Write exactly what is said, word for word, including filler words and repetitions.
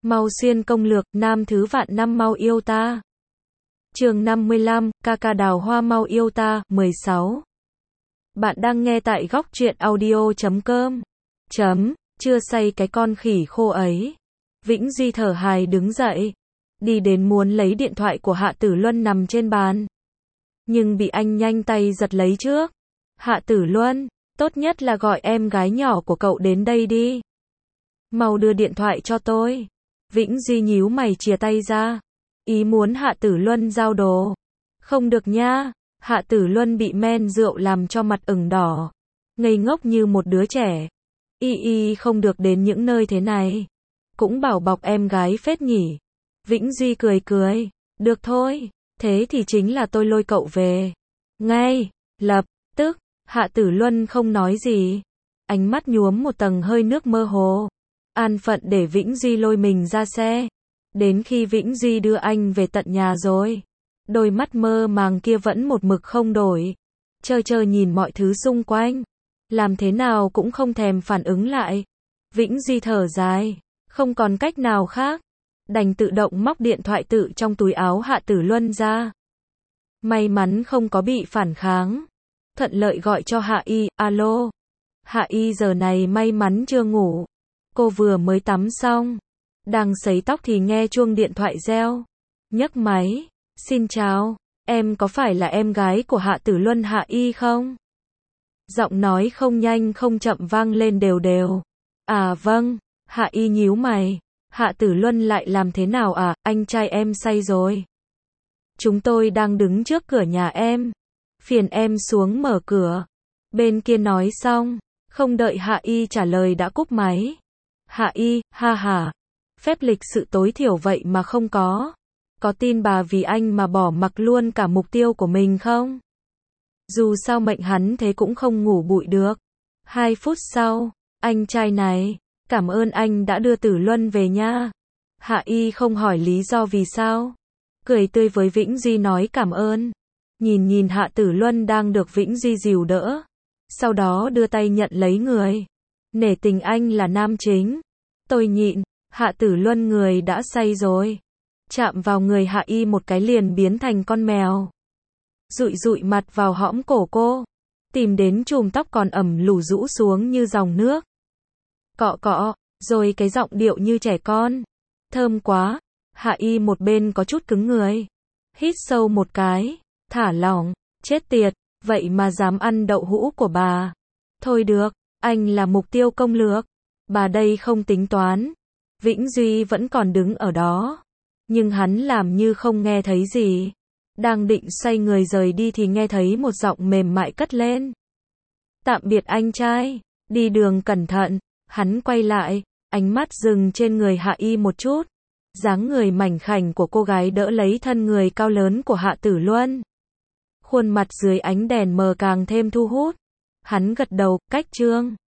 Mau xuyên công lược, nam thứ vạn năm mau yêu ta. Chương năm mươi lăm, ca ca đào hoa mau yêu ta, mười sáu. Bạn đang nghe tại góc truyện audio chấm com. Chấm, chưa say cái con khỉ khô ấy. Vĩnh Duy thở hài đứng dậy, đi đến muốn lấy điện thoại của Hạ Tử Luân nằm trên bàn. Nhưng bị anh nhanh tay giật lấy trước. Hạ Tử Luân, tốt nhất là gọi em gái nhỏ của cậu đến đây đi. Mau đưa điện thoại cho tôi. Vĩnh Duy nhíu mày chìa tay ra, ý muốn Hạ Tử Luân giao đồ. Không được nha. Hạ Tử Luân bị men rượu làm cho mặt ửng đỏ, ngây ngốc như một đứa trẻ. Y y không được đến những nơi thế này. Cũng bảo bọc em gái phết nhỉ. Vĩnh Duy cười cười, được thôi, thế thì chính là tôi lôi cậu về. Ngay, lập tức, Hạ Tử Luân không nói gì. Ánh mắt nhuốm một tầng hơi nước mơ hồ. An phận để Vĩnh Duy lôi mình ra xe. Đến khi Vĩnh Duy đưa anh về tận nhà rồi, đôi mắt mơ màng kia vẫn một mực không đổi. Chơ chơ nhìn mọi thứ xung quanh, làm thế nào cũng không thèm phản ứng lại. Vĩnh Duy thở dài, không còn cách nào khác, đành tự động móc điện thoại tự trong túi áo Hạ Tử Luân ra. May mắn không có bị phản kháng. Thuận lợi gọi cho Hạ Y, alo. Hạ Y giờ này may mắn chưa ngủ. Cô vừa mới tắm xong, đang sấy tóc thì nghe chuông điện thoại reo. Nhấc máy, xin chào, em có phải là em gái của Hạ Tử Luân Hạ Y không? Giọng nói không nhanh không chậm vang lên đều đều. À vâng, Hạ Y nhíu mày. Hạ Tử Luân lại làm thế nào à, anh trai em say rồi. Chúng tôi đang đứng trước cửa nhà em. Phiền em xuống mở cửa. Bên kia nói xong, không đợi Hạ Y trả lời đã cúp máy. Hạ Y, ha ha. Phép lịch sự tối thiểu vậy mà không có. Có tin bà vì anh mà bỏ mặc luôn cả mục tiêu của mình không? Dù sao mệnh hắn thế cũng không ngủ bụi được. Hai phút sau, anh trai này, cảm ơn anh đã đưa Tử Luân về nha. Hạ Y không hỏi lý do vì sao. Cười tươi với Vĩnh Duy nói cảm ơn. Nhìn nhìn Hạ Tử Luân đang được Vĩnh Duy dìu đỡ. Sau đó đưa tay nhận lấy người. Nể tình anh là nam chính. Tôi nhịn. Hạ Tử Luân người đã say rồi. Chạm vào người Hạ Y một cái liền biến thành con mèo. Dụi dụi mặt vào hõm cổ cô. Tìm đến chùm tóc còn ẩm lù rũ xuống như dòng nước. Cọ cọ, rồi cái giọng điệu như trẻ con. Thơm quá. Hạ Y một bên có chút cứng người. Hít sâu một cái. Thả lỏng. Chết tiệt. Vậy mà dám ăn đậu hũ của bà. Thôi được. Anh là mục tiêu công lược. Bà đây không tính toán. Vĩnh Duy vẫn còn đứng ở đó. Nhưng hắn làm như không nghe thấy gì. Đang định xoay người rời đi thì nghe thấy một giọng mềm mại cất lên. Tạm biệt anh trai. Đi đường cẩn thận. Hắn quay lại. Ánh mắt dừng trên người Hạ Y một chút. Dáng người mảnh khảnh của cô gái đỡ lấy thân người cao lớn của Hạ Tử Luân. Khuôn mặt dưới ánh đèn mờ càng thêm thu hút. Hắn gật đầu, cách chương.